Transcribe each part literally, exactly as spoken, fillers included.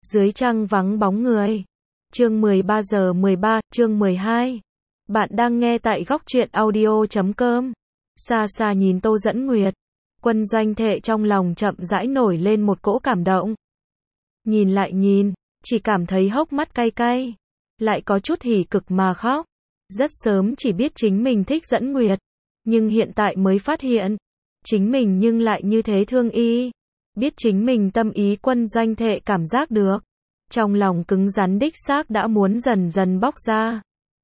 Dưới trăng vắng bóng người. Chương mười ba giờ mười ba, chương mười hai. Bạn đang nghe tại góc truyện audio chấm com. Xa xa nhìn Tô Dẫn Nguyệt, Quân Doanh Thệ trong lòng chậm rãi nổi lên một cỗ cảm động. Nhìn lại nhìn, chỉ cảm thấy hốc mắt cay cay, lại có chút hỉ cực mà khóc. Rất sớm chỉ biết chính mình thích Dẫn Nguyệt, nhưng hiện tại mới phát hiện, chính mình nhưng lại như thế thương y. Biết chính mình tâm ý Quân Doanh Thệ cảm giác được, trong lòng cứng rắn đích xác đã muốn dần dần bóc ra,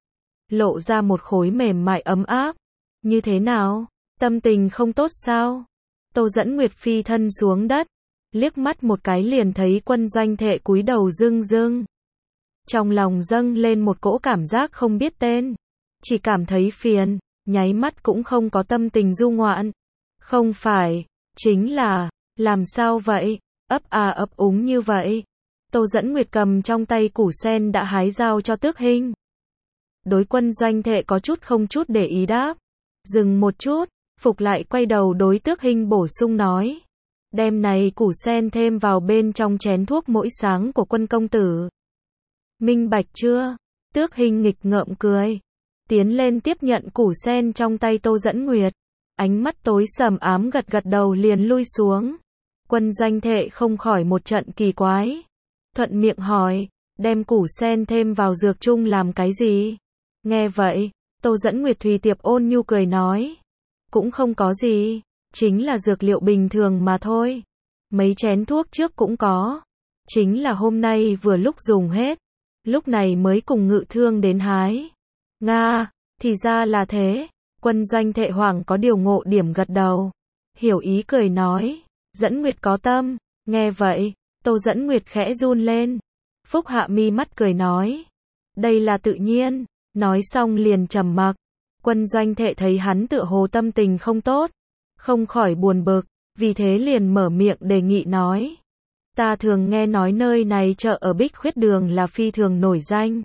lộ ra một khối mềm mại ấm áp. Như thế nào? Tâm tình không tốt sao? Tô Dẫn Nguyệt phi thân xuống đất, liếc mắt một cái liền thấy Quân Doanh Thệ cúi đầu rưng rưng. Trong lòng dâng lên một cỗ cảm giác không biết tên, chỉ cảm thấy phiền, nháy mắt cũng không có tâm tình du ngoạn. Không phải, chính là, làm sao vậy? Ấp à ấp úng như vậy. Tô Dẫn Nguyệt cầm trong tay củ sen đã hái giao cho Tước Hinh. Đối Quân Doanh Thệ có chút không chút để ý đáp. Dừng một chút, phục lại quay đầu đối Tước Hinh bổ sung nói. Đem này củ sen thêm vào bên trong chén thuốc mỗi sáng của Quân công tử. Minh bạch chưa? Tước Hinh nghịch ngợm cười, tiến lên tiếp nhận củ sen trong tay Tô Dẫn Nguyệt. Ánh mắt tối sầm ám gật gật đầu liền lui xuống. Quân Doanh Thệ không khỏi một trận kỳ quái, thuận miệng hỏi, đem củ sen thêm vào dược chung làm cái gì? Nghe vậy, Tô Dẫn Nguyệt Thùy Tiệp ôn nhu cười nói, cũng không có gì, chính là dược liệu bình thường mà thôi. Mấy chén thuốc trước cũng có, chính là hôm nay vừa lúc dùng hết, lúc này mới cùng Ngự Thương đến hái. Nga, thì ra là thế. Quân Doanh Thệ Hoàng có điều ngộ điểm gật đầu, hiểu ý cười nói, Dẫn Nguyệt có tâm. Nghe vậy, Tô Dẫn Nguyệt khẽ run lên, phúc hạ mi mắt cười nói, đây là tự nhiên. Nói xong liền trầm mặc. Quân Doanh Thệ thấy hắn tựa hồ tâm tình không tốt, không khỏi buồn bực, vì thế liền mở miệng đề nghị nói, ta thường nghe nói nơi này chợ ở Bích Khuyết Đường là phi thường nổi danh.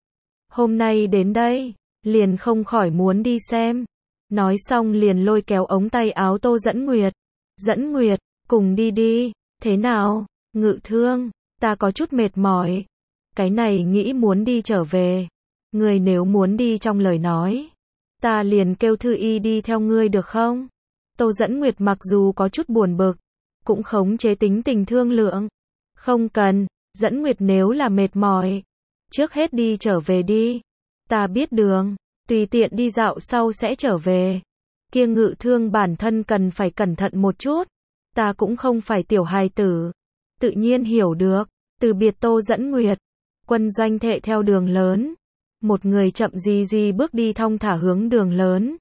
Hôm nay đến đây, liền không khỏi muốn đi xem. Nói xong liền lôi kéo ống tay áo Tô Dẫn Nguyệt. Dẫn Nguyệt, cùng đi đi. Thế nào? Ngự Thương, ta có chút mệt mỏi. Cái này nghĩ muốn đi trở về. Ngươi nếu muốn đi trong lời nói, ta liền kêu Thư Y đi theo ngươi được không? Tô Dẫn Nguyệt mặc dù có chút buồn bực, cũng khống chế tính tình thương lượng. Không cần, Dẫn Nguyệt nếu là mệt mỏi, trước hết đi trở về đi. Ta biết đường, tùy tiện đi dạo sau sẽ trở về. Kia Ngự Thương bản thân cần phải cẩn thận một chút. Ta cũng không phải tiểu hài tử, tự nhiên hiểu được. Từ biệt Tô Dẫn Nguyệt, Quân Doanh Thệ theo đường lớn. Một người chậm gì gì bước đi thong thả hướng đường lớn.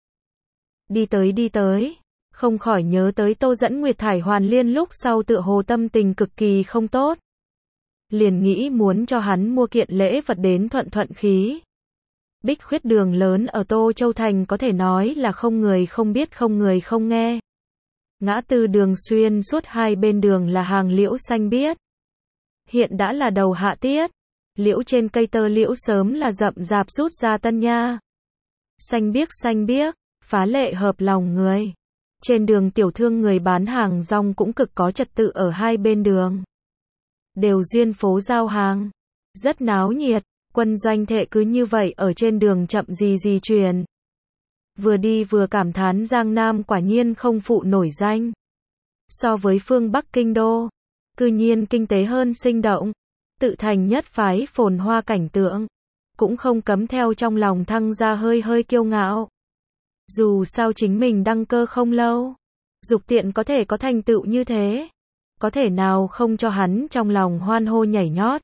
Đi tới đi tới, không khỏi nhớ tới Tô Dẫn Nguyệt thải hoàn liên lúc sau tựa hồ tâm tình cực kỳ không tốt. Liền nghĩ muốn cho hắn mua kiện lễ vật đến thuận thuận khí. Bích Khuyết Đường lớn ở Tô Châu Thành có thể nói là không người không biết không người không nghe. Ngã tư đường xuyên suốt hai bên đường là hàng liễu xanh biếc. Hiện đã là đầu hạ tiết, liễu trên cây tơ liễu sớm là rậm rạp rút ra tân nha. Xanh biếc xanh biếc, phá lệ hợp lòng người. Trên đường tiểu thương người bán hàng rong cũng cực có trật tự ở hai bên đường. Đều duyên phố giao hàng, rất náo nhiệt. Quân Doanh Thệ cứ như vậy ở trên đường chậm gì gì truyền. Vừa đi vừa cảm thán Giang Nam quả nhiên không phụ nổi danh. So với phương Bắc Kinh Đô, cư nhiên kinh tế hơn sinh động. Tự thành nhất phái phồn hoa cảnh tượng, cũng không cấm theo trong lòng thăng ra hơi hơi kiêu ngạo. Dù sao chính mình đăng cơ không lâu, dục tiện có thể có thành tựu như thế, có thể nào không cho hắn trong lòng hoan hô nhảy nhót.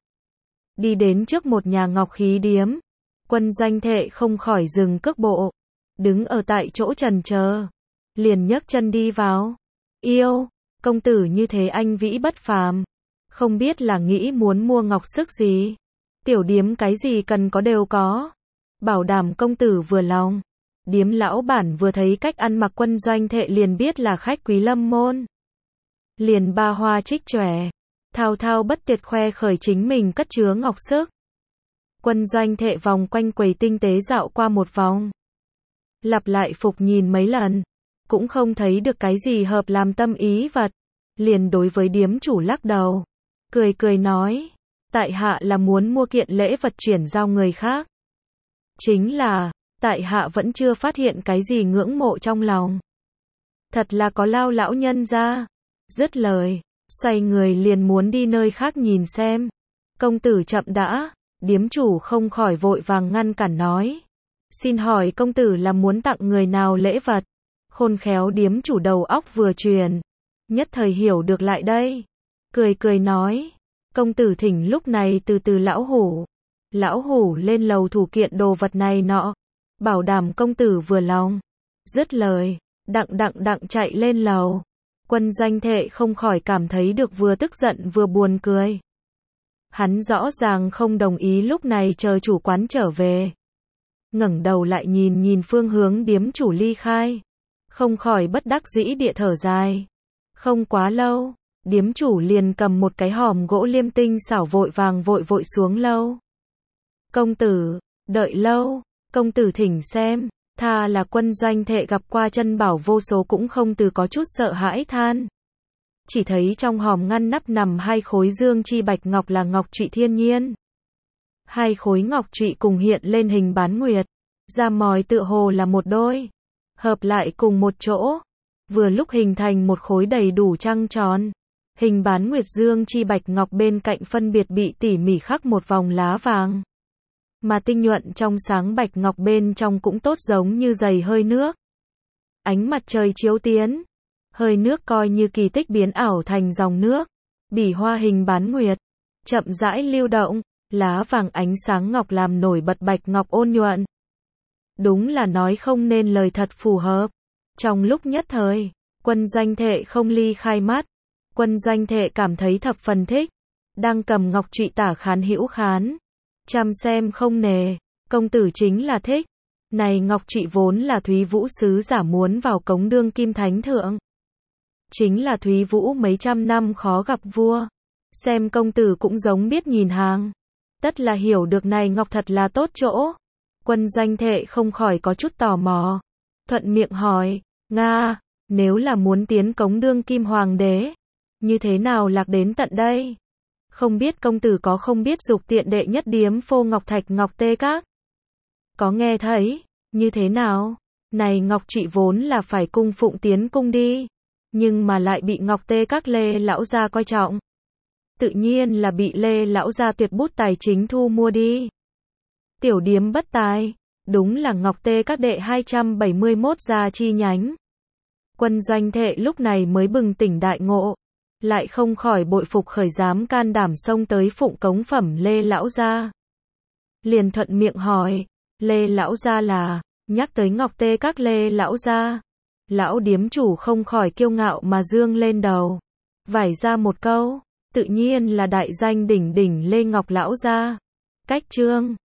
Đi đến trước một nhà ngọc khí điếm, Quân Doanh Thệ không khỏi dừng cước bộ, đứng ở tại chỗ trần chờ, liền nhấc chân đi vào. Yêu, công tử như thế anh vĩ bất phàm, không biết là nghĩ muốn mua ngọc sức gì. Tiểu điếm cái gì cần có đều có, bảo đảm công tử vừa lòng. Điếm lão bản vừa thấy cách ăn mặc Quân Doanh Thệ liền biết là khách quý lâm môn, liền ba hoa trích chòe, thao thao bất tuyệt khoe khởi chính mình cất chứa ngọc sức. Quân Doanh Thệ vòng quanh quầy tinh tế dạo qua một vòng, lặp lại phục nhìn mấy lần, cũng không thấy được cái gì hợp làm tâm ý vật, liền đối với điếm chủ lắc đầu, cười cười nói, tại hạ là muốn mua kiện lễ vật chuyển giao người khác. Chính là, tại hạ vẫn chưa phát hiện cái gì ngưỡng mộ trong lòng. Thật là có lao lão nhân ra. Dứt lời, xoay người liền muốn đi nơi khác nhìn xem. Công tử chậm đã, điếm chủ không khỏi vội vàng ngăn cản nói. Xin hỏi công tử là muốn tặng người nào lễ vật? Khôn khéo điếm chủ đầu óc vừa chuyển, nhất thời hiểu được lại đây. Cười cười nói, công tử thỉnh lúc này từ từ lão hủ. Lão hủ lên lầu thủ kiện đồ vật này nọ, bảo đảm công tử vừa lòng. Dứt lời, đặng đặng đặng chạy lên lầu. Quân Doanh Thệ không khỏi cảm thấy được vừa tức giận vừa buồn cười. Hắn rõ ràng không đồng ý lúc này chờ chủ quán trở về. Ngẩng đầu lại nhìn nhìn phương hướng điếm chủ ly khai. Không khỏi bất đắc dĩ địa thở dài. Không quá lâu, điếm chủ liền cầm một cái hòm gỗ liêm tinh xảo vội vàng vội vội xuống lâu. Công tử, đợi lâu, công tử thỉnh xem. Tha là Quân Doanh Thệ gặp qua chân bảo vô số cũng không từ có chút sợ hãi than. Chỉ thấy trong hòm ngăn nắp nằm hai khối dương chi bạch ngọc là ngọc trụy thiên nhiên. Hai khối ngọc trụy cùng hiện lên hình bán nguyệt, da mòi tựa hồ là một đôi, hợp lại cùng một chỗ, vừa lúc hình thành một khối đầy đủ trăng tròn. Hình bán nguyệt dương chi bạch ngọc bên cạnh phân biệt bị tỉ mỉ khắc một vòng lá vàng. Mà tinh nhuận trong sáng bạch ngọc bên trong cũng tốt giống như giày hơi nước. Ánh mặt trời chiếu tiến, hơi nước coi như kỳ tích biến ảo thành dòng nước. Bỉ hoa hình bán nguyệt, chậm rãi lưu động, lá vàng ánh sáng ngọc làm nổi bật bạch ngọc ôn nhuận. Đúng là nói không nên lời thật phù hợp. Trong lúc nhất thời, Quân Doanh Thệ không ly khai mắt. Quân Doanh Thệ cảm thấy thập phần thích. Đang cầm ngọc trụy tả khán hữu khán. Chăm xem không nề, công tử chính là thích. Này ngọc trụy vốn là Thúy Vũ sứ giả muốn vào cống đương kim thánh thượng. Chính là Thúy Vũ mấy trăm năm khó gặp vua. Xem công tử cũng giống biết nhìn hàng. Tất là hiểu được này ngọc thật là tốt chỗ. Quân Doanh Thệ không khỏi có chút tò mò. Thuận miệng hỏi, Nga, nếu là muốn tiến cống đương kim hoàng đế, như thế nào lạc đến tận đây? Không biết công tử có không biết dục tiện đệ nhất điếm phô ngọc thạch ngọc tê các? Có nghe thấy, như thế nào? Này ngọc trụy vốn là phải cung phụng tiến cung đi, nhưng mà lại bị ngọc tê các Lê lão gia coi trọng. Tự nhiên là bị Lê lão gia tuyệt bút tài chính thu mua đi. Tiểu điếm bất tài, đúng là ngọc tê các đệ hai trăm bảy mươi mốt gia chi nhánh. Quân Doanh Thệ lúc này mới bừng tỉnh đại ngộ, lại không khỏi bội phục khởi dám can đảm xông tới phụng cống phẩm Lê lão gia. Liền thuận miệng hỏi, Lê lão gia là, nhắc tới ngọc tê các Lê lão gia. Lão điếm chủ không khỏi kiêu ngạo mà dương lên đầu, vải ra một câu, tự nhiên là đại danh đỉnh đỉnh Lê Ngọc lão gia. Cách chương